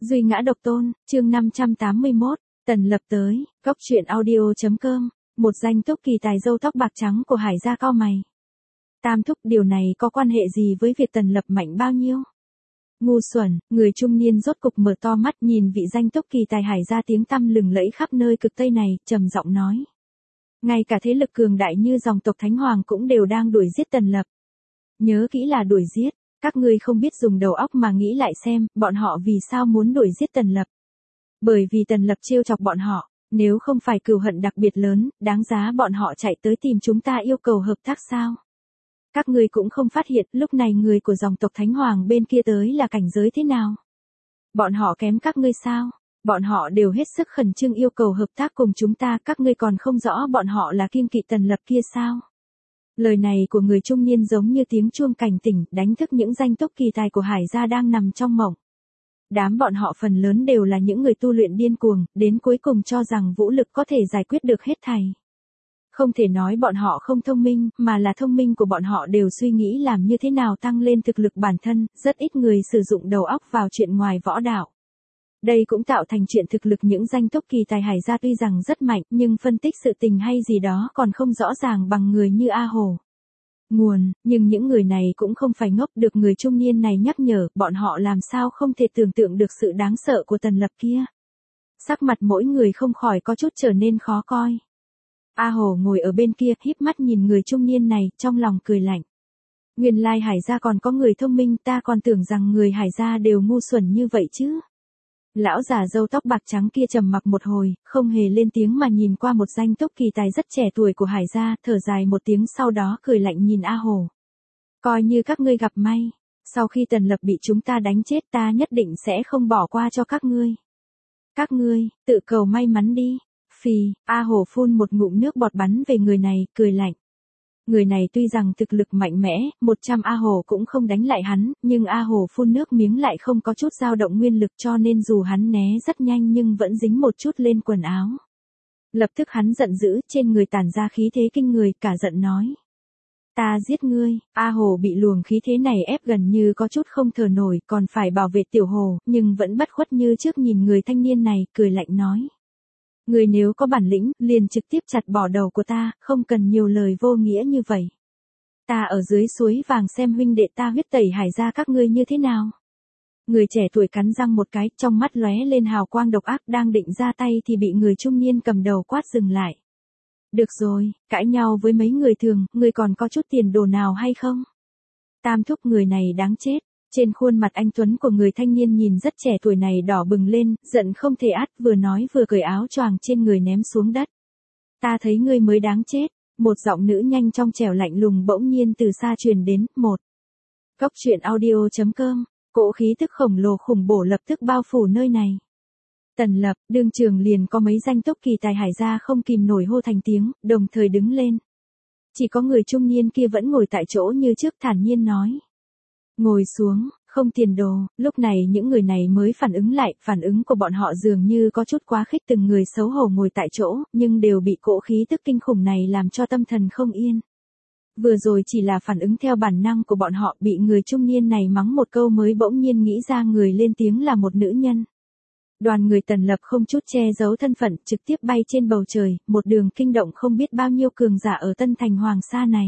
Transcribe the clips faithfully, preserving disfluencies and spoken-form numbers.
Duy ngã độc tôn, chương năm trăm tám mươi mốt, Tần Lập tới, góc truyện audio.com, một danh túc kỳ tài râu tóc bạc trắng của Hải gia cau mày. Tam thúc, điều này có quan hệ gì với việc Tần Lập mạnh bao nhiêu? Ngu xuẩn, người trung niên rốt cục mở to mắt nhìn vị danh túc kỳ tài Hải gia tiếng tăm lừng lẫy khắp nơi cực Tây này, trầm giọng nói. Ngay cả thế lực cường đại như dòng tộc Thánh Hoàng cũng đều đang đuổi giết Tần Lập. Nhớ kỹ là đuổi giết. Các ngươi không biết dùng đầu óc mà nghĩ lại xem, bọn họ vì sao muốn đuổi giết Tần Lập. Bởi vì Tần Lập trêu chọc bọn họ, nếu không phải cừu hận đặc biệt lớn, đáng giá bọn họ chạy tới tìm chúng ta yêu cầu hợp tác sao? Các ngươi cũng không phát hiện lúc này người của dòng tộc Thánh Hoàng bên kia tới là cảnh giới thế nào? Bọn họ kém các ngươi sao? Bọn họ đều hết sức khẩn trương yêu cầu hợp tác cùng chúng ta, các ngươi còn không rõ bọn họ là kiêng kỵ Tần Lập kia sao? Lời này của người trung niên giống như tiếng chuông cảnh tỉnh, đánh thức những danh túc kỳ tài của Hải gia đang nằm trong mộng. Đám bọn họ phần lớn đều là những người tu luyện điên cuồng, đến cuối cùng cho rằng vũ lực có thể giải quyết được hết thảy. Không thể nói bọn họ không thông minh, mà là thông minh của bọn họ đều suy nghĩ làm như thế nào tăng lên thực lực bản thân, rất ít người sử dụng đầu óc vào chuyện ngoài võ đạo. Đây cũng tạo thành chuyện thực lực những danh túc kỳ tài Hải gia tuy rằng rất mạnh, nhưng phân tích sự tình hay gì đó còn không rõ ràng bằng người như A Hồ. Nguồn, nhưng những người này cũng không phải ngốc, được người trung niên này nhắc nhở, bọn họ làm sao không thể tưởng tượng được sự đáng sợ của Tần Lập kia. Sắc mặt mỗi người không khỏi có chút trở nên khó coi. A Hồ ngồi ở bên kia, híp mắt nhìn người trung niên này, trong lòng cười lạnh. Nguyên lai Hải gia còn có người thông minh, ta còn tưởng rằng người Hải gia đều ngu xuẩn như vậy chứ. Lão già râu tóc bạc trắng kia trầm mặc một hồi, không hề lên tiếng mà nhìn qua một danh túc kỳ tài rất trẻ tuổi của Hải gia, thở dài một tiếng sau đó cười lạnh nhìn A Hồ. Coi như các ngươi gặp may, sau khi Tần Lập bị chúng ta đánh chết ta nhất định sẽ không bỏ qua cho các ngươi. Các ngươi, tự cầu may mắn đi. Phì, A Hồ phun một ngụm nước bọt bắn về người này, cười lạnh. Người này tuy rằng thực lực mạnh mẽ, một trăm A Hồ cũng không đánh lại hắn, nhưng A Hồ phun nước miếng lại không có chút dao động nguyên lực cho nên dù hắn né rất nhanh nhưng vẫn dính một chút lên quần áo. Lập tức hắn giận dữ, trên người tản ra khí thế kinh người, cả giận nói. Ta giết ngươi, A Hồ bị luồng khí thế này ép gần như có chút không thở nổi, còn phải bảo vệ Tiểu Hồ, nhưng vẫn bất khuất như trước nhìn người thanh niên này, cười lạnh nói. Người nếu có bản lĩnh, liền trực tiếp chặt bỏ đầu của ta, không cần nhiều lời vô nghĩa như vậy. Ta ở dưới suối vàng xem huynh đệ ta huyết tẩy Hải gia các ngươi như thế nào. Người trẻ tuổi cắn răng một cái, trong mắt lóe lên hào quang độc ác, đang định ra tay thì bị người trung niên cầm đầu quát dừng lại. Được rồi, cãi nhau với mấy người thường, người còn có chút tiền đồ nào hay không? Tam thúc, người này đáng chết. Trên khuôn mặt anh tuấn của người thanh niên nhìn rất trẻ tuổi này đỏ bừng lên, giận không thể át, vừa nói vừa cởi áo choàng trên người ném xuống đất. Ta thấy ngươi mới đáng chết. Một giọng nữ nhanh trong trẻo lạnh lùng bỗng nhiên từ xa truyền đến. Một. Góc truyện audio.com, cỗ khí tức khổng lồ khủng bổ lập tức bao phủ nơi này. Tần Lập, đương trường liền có mấy danh túc kỳ tài Hải gia không kìm nổi hô thành tiếng, đồng thời đứng lên. Chỉ có người trung niên kia vẫn ngồi tại chỗ như trước, thản nhiên nói. Ngồi xuống, không tiền đồ. Lúc này những người này mới phản ứng lại, phản ứng của bọn họ dường như có chút quá khích, từng người xấu hổ ngồi tại chỗ, nhưng đều bị cỗ khí tức kinh khủng này làm cho tâm thần không yên. Vừa rồi chỉ là phản ứng theo bản năng của bọn họ, bị người trung niên này mắng một câu mới bỗng nhiên nghĩ ra người lên tiếng là một nữ nhân. Đoàn người Tần Lập không chút che giấu thân phận, trực tiếp bay trên bầu trời, một đường kinh động không biết bao nhiêu cường giả ở Tân Thành Hoàng Sa này.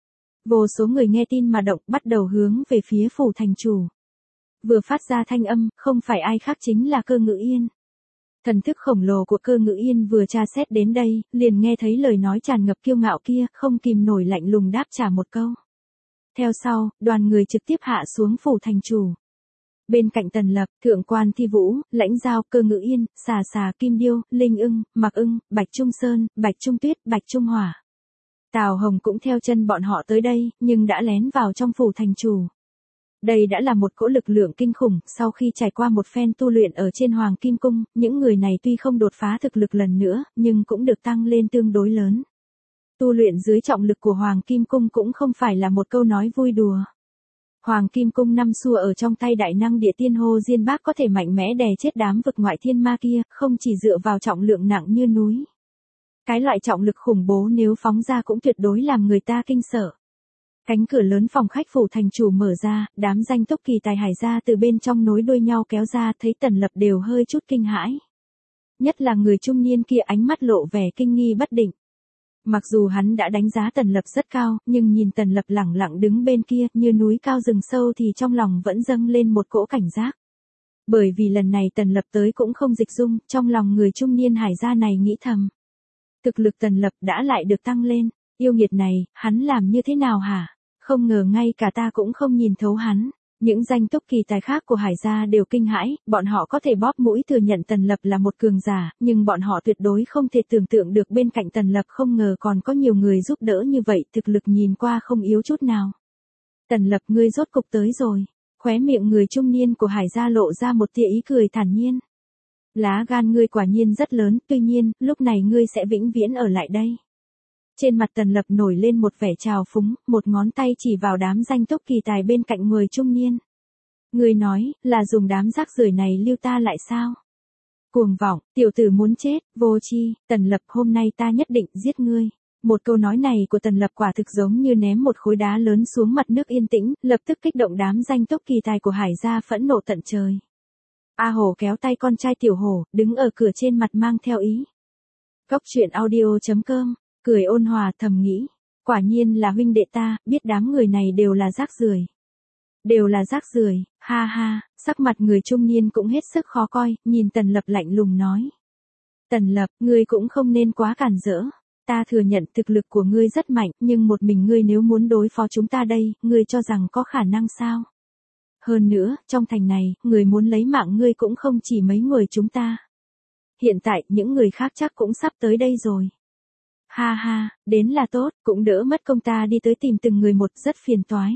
Vô số người nghe tin mà động, bắt đầu hướng về phía phủ thành chủ. Vừa phát ra thanh âm, không phải ai khác chính là Cơ Ngữ Yên. Thần thức khổng lồ của Cơ Ngữ Yên vừa tra xét đến đây, liền nghe thấy lời nói tràn ngập kiêu ngạo kia, không kìm nổi lạnh lùng đáp trả một câu. Theo sau, đoàn người trực tiếp hạ xuống phủ thành chủ. Bên cạnh Tần Lập, Thượng quan Thi Vũ, Lãnh Giao, Cơ Ngữ Yên, Xà Xà, Kim Điêu, Linh Ưng, Mạc Ưng, Bạch Trung Sơn, Bạch Trung Tuyết, Bạch Trung Hỏa. Tào Hồng cũng theo chân bọn họ tới đây, nhưng đã lén vào trong phủ thành chủ. Đây đã là một cỗ lực lượng kinh khủng, sau khi trải qua một phen tu luyện ở trên Hoàng Kim Cung, những người này tuy không đột phá thực lực lần nữa, nhưng cũng được tăng lên tương đối lớn. Tu luyện dưới trọng lực của Hoàng Kim Cung cũng không phải là một câu nói vui đùa. Hoàng Kim Cung năm xưa ở trong tay đại năng địa tiên Hồ Diên Bác có thể mạnh mẽ đè chết đám vực ngoại thiên ma kia, không chỉ dựa vào trọng lượng nặng như núi. Cái loại trọng lực khủng bố nếu phóng ra cũng tuyệt đối làm người ta kinh sợ. Cánh cửa lớn phòng khách phủ thành chủ mở ra, đám danh túc kỳ tài Hải gia từ bên trong nối đuôi nhau kéo ra, thấy Tần Lập đều hơi chút kinh hãi. Nhất là người trung niên kia ánh mắt lộ vẻ kinh nghi bất định. Mặc dù hắn đã đánh giá Tần Lập rất cao, nhưng nhìn Tần Lập lẳng lặng đứng bên kia như núi cao rừng sâu thì trong lòng vẫn dâng lên một cỗ cảnh giác. Bởi vì lần này Tần Lập tới cũng không dịch dung, trong lòng người trung niên Hải gia này nghĩ thầm. Thực lực Tần Lập đã lại được tăng lên, yêu nghiệt này, hắn làm như thế nào hả? Không ngờ ngay cả ta cũng không nhìn thấu hắn. Những danh túc kỳ tài khác của Hải gia đều kinh hãi, bọn họ có thể bóp mũi thừa nhận Tần Lập là một cường giả, nhưng bọn họ tuyệt đối không thể tưởng tượng được bên cạnh Tần Lập không ngờ còn có nhiều người giúp đỡ như vậy, thực lực nhìn qua không yếu chút nào. Tần Lập, ngươi rốt cục tới rồi. Khóe miệng người trung niên của Hải gia lộ ra một tia ý cười thản nhiên. Lá gan ngươi quả nhiên rất lớn, tuy nhiên, lúc này ngươi sẽ vĩnh viễn ở lại đây. Trên mặt Tần Lập nổi lên một vẻ trào phúng, một ngón tay chỉ vào đám danh túc kỳ tài bên cạnh người trung niên. Ngươi nói, là dùng đám rác rưởi này lưu ta lại sao? Cuồng vọng, tiểu tử muốn chết, vô tri, Tần Lập, hôm nay ta nhất định giết ngươi. Một câu nói này của Tần Lập quả thực giống như ném một khối đá lớn xuống mặt nước yên tĩnh, lập tức kích động đám danh túc kỳ tài của Hải gia phẫn nộ tận trời. A Hổ kéo tay con trai Tiểu Hổ, đứng ở cửa trên mặt mang theo ý. Cốc truyện audio chấm com, cười ôn hòa thầm nghĩ. Quả nhiên là huynh đệ ta, biết đám người này đều là rác rưởi. Đều là rác rưởi, ha ha, sắc mặt người trung niên cũng hết sức khó coi, nhìn Tần Lập lạnh lùng nói. Tần Lập, ngươi cũng không nên quá cản rỡ. Ta thừa nhận thực lực của ngươi rất mạnh, nhưng một mình ngươi nếu muốn đối phó chúng ta đây, ngươi cho rằng có khả năng sao? Hơn nữa, trong thành này, người muốn lấy mạng ngươi cũng không chỉ mấy người chúng ta. Hiện tại, những người khác chắc cũng sắp tới đây rồi. Ha ha, đến là tốt, cũng đỡ mất công ta đi tới tìm từng người một, rất phiền toái.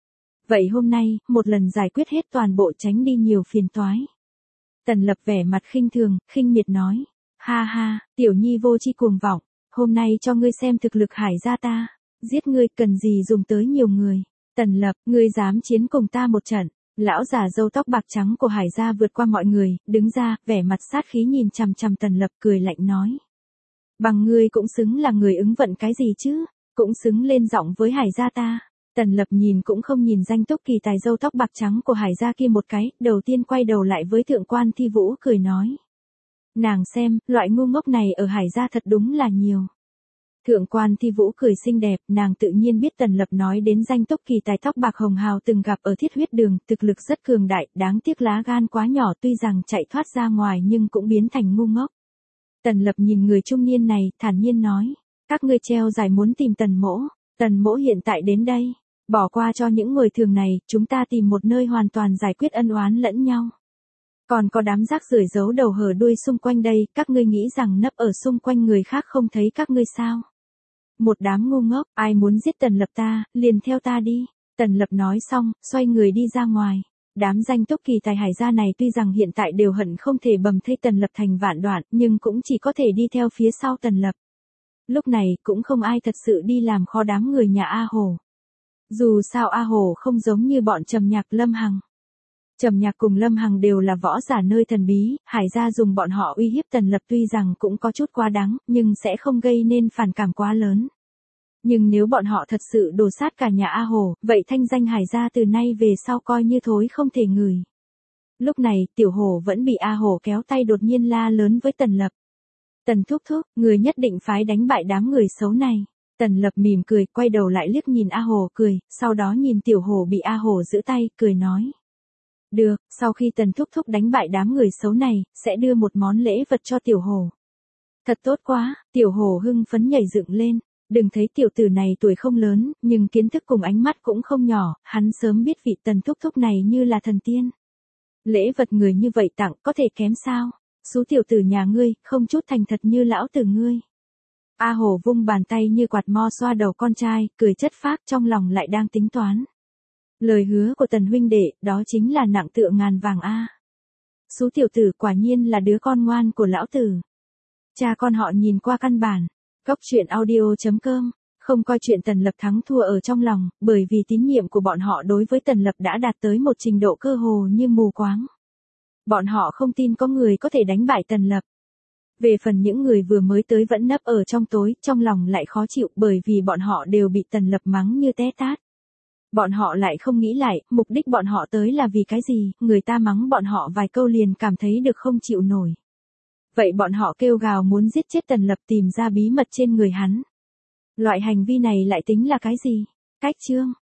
Vậy hôm nay, một lần giải quyết hết toàn bộ tránh đi nhiều phiền toái. Tần Lập vẻ mặt khinh thường, khinh miệt nói. Ha ha, tiểu nhi vô chi cuồng vọng, hôm nay cho ngươi xem thực lực Hải gia ta. Giết ngươi cần gì dùng tới nhiều người. Tần Lập, ngươi dám chiến cùng ta một trận. Lão già râu tóc bạc trắng của Hải gia vượt qua mọi người, đứng ra, vẻ mặt sát khí nhìn chằm chằm Tần Lập cười lạnh nói. Bằng ngươi cũng xứng là người ứng vận cái gì chứ, cũng xứng lên giọng với Hải gia ta. Tần Lập nhìn cũng không nhìn danh túc kỳ tài râu tóc bạc trắng của Hải gia kia một cái, đầu tiên quay đầu lại với thượng quan Thi Vũ cười nói. Nàng xem, loại ngu ngốc này ở Hải gia thật đúng là nhiều. Thượng quan Thi Vũ cười xinh đẹp, nàng tự nhiên biết Tần Lập nói đến danh túc kỳ tài tóc bạc hồng hào từng gặp ở thiết huyết đường, thực lực rất cường đại, đáng tiếc lá gan quá nhỏ tuy rằng chạy thoát ra ngoài nhưng cũng biến thành ngu ngốc. Tần Lập nhìn người trung niên này, thản nhiên nói, các ngươi treo giải muốn tìm Tần mỗ, Tần mỗ hiện tại đến đây, bỏ qua cho những người thường này, chúng ta tìm một nơi hoàn toàn giải quyết ân oán lẫn nhau. Còn có đám rác rưởi giấu đầu hở đuôi xung quanh đây, các ngươi nghĩ rằng nấp ở xung quanh người khác không thấy các ngươi sao? Một đám ngu ngốc, ai muốn giết Tần Lập ta, liền theo ta đi. Tần Lập nói xong, xoay người đi ra ngoài. Đám danh túc kỳ tài Hải gia này tuy rằng hiện tại đều hận không thể bầm thây Tần Lập thành vạn đoạn, nhưng cũng chỉ có thể đi theo phía sau Tần Lập. Lúc này, cũng không ai thật sự đi làm khó đám người nhà A Hổ. Dù sao A Hổ không giống như bọn Trầm Nhạc Lâm Hằng. Trầm Nhạc cùng Lâm Hằng đều là võ giả nơi thần bí, Hải gia dùng bọn họ uy hiếp Tần Lập tuy rằng cũng có chút quá đáng, nhưng sẽ không gây nên phản cảm quá lớn. Nhưng nếu bọn họ thật sự đổ sát cả nhà A Hổ, vậy thanh danh Hải gia từ nay về sau coi như thối không thể ngửi. Lúc này, Tiểu Hổ vẫn bị A Hổ kéo tay đột nhiên la lớn với Tần Lập. Tần thúc thúc, người nhất định phái đánh bại đám người xấu này. Tần Lập mỉm cười, quay đầu lại liếc nhìn A Hổ cười, sau đó nhìn Tiểu Hổ bị A Hổ giữ tay, cười nói. Được, sau khi Tần thúc thúc đánh bại đám người xấu này, sẽ đưa một món lễ vật cho Tiểu Hổ. Thật tốt quá, Tiểu Hổ hưng phấn nhảy dựng lên. Đừng thấy tiểu tử này tuổi không lớn, nhưng kiến thức cùng ánh mắt cũng không nhỏ, hắn sớm biết vị Tần thúc thúc này như là thần tiên. Lễ vật người như vậy tặng có thể kém sao? Số tiểu tử nhà ngươi, không chút thành thật như lão tử ngươi. A Hổ vung bàn tay như quạt mo xoa đầu con trai, cười chất phác trong lòng lại đang tính toán. Lời hứa của Tần huynh đệ, đó chính là nặng tựa ngàn vàng a. Số tiểu tử quả nhiên là đứa con ngoan của lão tử. Cha con họ nhìn qua căn bản. Cốc truyện audio chấm com, không coi chuyện Tần Lập thắng thua ở trong lòng, bởi vì tín nhiệm của bọn họ đối với Tần Lập đã đạt tới một trình độ cơ hồ như mù quáng. Bọn họ không tin có người có thể đánh bại Tần Lập. Về phần những người vừa mới tới vẫn nấp ở trong tối, trong lòng lại khó chịu bởi vì bọn họ đều bị Tần Lập mắng như té tát. Bọn họ lại không nghĩ lại, mục đích bọn họ tới là vì cái gì, người ta mắng bọn họ vài câu liền cảm thấy được không chịu nổi. Vậy bọn họ kêu gào muốn giết chết Tần Lập tìm ra bí mật trên người hắn. Loại hành vi này lại tính là cái gì? Cách chương